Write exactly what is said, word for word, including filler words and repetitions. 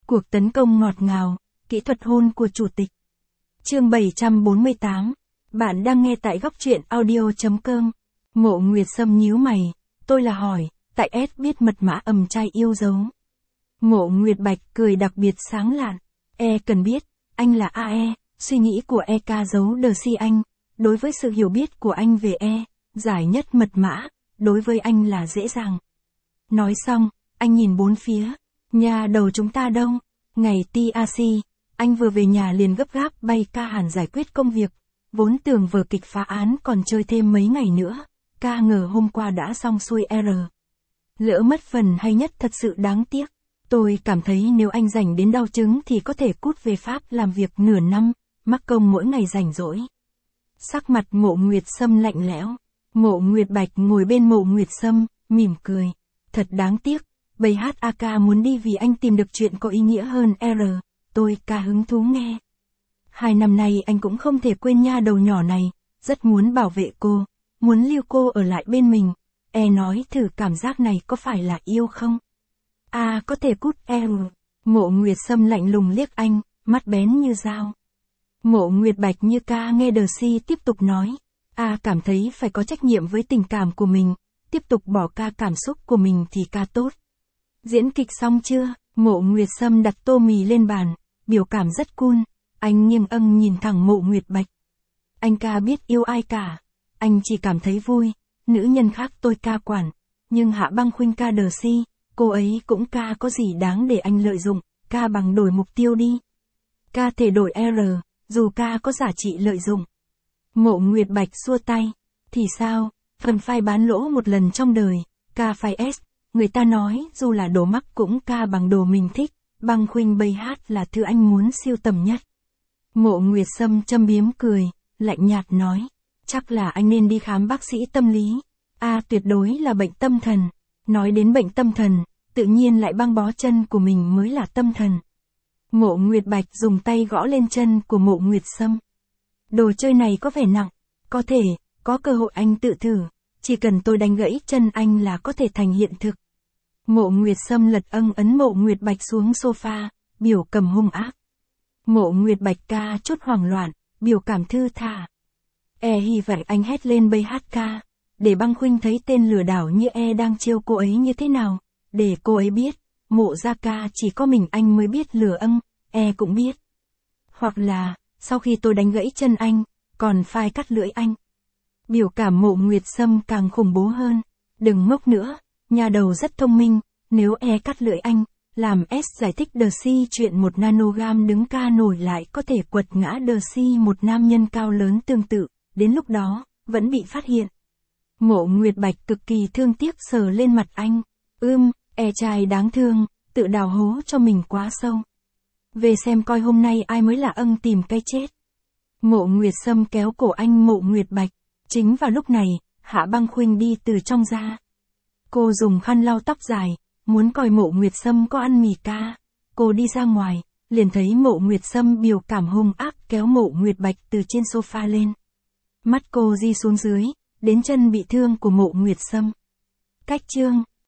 Cuộc tấn công ngọt ngào, kỹ thuật hôn của chủ tịch. Chương bảy trăm bốn mươi tám. Bạn đang nghe tại góc truyện audio chấm com. Mộ Nguyệt Sâm nhíu mày, tôi là hỏi, tại S biết mật mã ầm trai yêu dấu. Mộ Nguyệt Bạch cười đặc biệt sáng lạn. E cần biết, anh là a e, suy nghĩ của E ca giấu đờ si anh, đối với sự hiểu biết của anh về E, giải nhất mật mã, đối với anh là dễ dàng. Nói xong, anh nhìn bốn phía, nhà đầu chúng ta đâu, ngày tê a xê, anh vừa về nhà liền gấp gáp bay ca hẳn giải quyết công việc, vốn tưởng vở kịch phá án còn chơi thêm mấy ngày nữa, ca ngờ hôm qua đã xong xuôi R. Lỡ mất phần hay nhất thật sự đáng tiếc. Tôi cảm thấy nếu anh rảnh đến đau chứng thì có thể cút về Pháp làm việc nửa năm, mắc công mỗi ngày rảnh rỗi. Sắc mặt Mộ Nguyệt Sâm lạnh lẽo. Mộ Nguyệt Bạch ngồi bên Mộ Nguyệt Sâm, mỉm cười. Thật đáng tiếc, bầy hát a ca muốn đi vì anh tìm được chuyện có ý nghĩa hơn R. Tôi ca hứng thú nghe. Hai năm nay anh cũng không thể quên nha đầu nhỏ này, rất muốn bảo vệ cô, muốn lưu cô ở lại bên mình. E nói thử cảm giác này có phải là yêu không? À có thể cút E. Mộ Nguyệt Sâm lạnh lùng liếc anh, mắt bén như dao. Mộ Nguyệt Bạch như ca nghe đờ si tiếp tục nói. A cảm thấy phải có trách nhiệm với tình cảm của mình, tiếp tục bỏ ca cảm xúc của mình thì ca tốt. Diễn kịch xong chưa? Mộ Nguyệt Sâm đặt tô mì lên bàn, biểu cảm rất cool, anh nghiêng âng nhìn thẳng Mộ Nguyệt Bạch. Anh ca biết yêu ai cả, anh chỉ cảm thấy vui, nữ nhân khác tôi ca quản, nhưng Hạ Băng Khuynh ca đờ si, cô ấy cũng ca có gì đáng để anh lợi dụng, ca bằng đổi mục tiêu đi. Ca thể đổi R, dù ca có giá trị lợi dụng. Mộ Nguyệt Bạch xua tay, thì sao, phần phai bán lỗ một lần trong đời, ca phai S, người ta nói dù là đồ mắc cũng ca bằng đồ mình thích, Băng Khuynh bầy hát là thứ anh muốn siêu tầm nhất. Mộ Nguyệt Sâm châm biếm cười, lạnh nhạt nói, chắc là anh nên đi khám bác sĩ tâm lý, A tuyệt đối là bệnh tâm thần, nói đến bệnh tâm thần, tự nhiên lại băng bó chân của mình mới là tâm thần. Mộ Nguyệt Bạch dùng tay gõ lên chân của Mộ Nguyệt Sâm. Đồ chơi này có vẻ nặng, có thể, có cơ hội anh tự thử, chỉ cần tôi đánh gãy chân anh là có thể thành hiện thực. Mộ Nguyệt Sâm lật âng ấn Mộ Nguyệt Bạch xuống sofa, biểu cầm hung ác. Mộ Nguyệt Bạch ca chút hoảng loạn, biểu cảm thư thả. E hy vọng anh hét lên bầy hát ca, để Băng Khuynh thấy tên lừa đảo như E đang trêu cô ấy như thế nào, để cô ấy biết, Mộ gia ca chỉ có mình anh mới biết lừa âng, E cũng biết. Hoặc là, sau khi tôi đánh gãy chân anh, còn phai cắt lưỡi anh. Biểu cảm Mộ Nguyệt Sâm càng khủng bố hơn, đừng ngốc nữa, nhà đầu rất thông minh, nếu E cắt lưỡi anh, làm S giải thích đờ si chuyện một nanogam đứng ca nổi lại có thể quật ngã đờ si một nam nhân cao lớn tương tự, đến lúc đó, vẫn bị phát hiện. Mộ Nguyệt Bạch cực kỳ thương tiếc sờ lên mặt anh, ưm, E trai đáng thương, tự đào hố cho mình quá sâu. Về xem coi hôm nay ai mới là âng tìm cái chết. Mộ Nguyệt Sâm kéo cổ anh Mộ Nguyệt Bạch, chính vào lúc này, Hạ Băng Khuynh đi từ trong ra. Cô dùng khăn lau tóc dài, muốn coi Mộ Nguyệt Sâm có ăn mì ca. Cô đi ra ngoài, liền thấy Mộ Nguyệt Sâm biểu cảm hung ác kéo Mộ Nguyệt Bạch từ trên sofa lên. Mắt cô di xuống dưới, đến chân bị thương của Mộ Nguyệt Sâm. Cách chương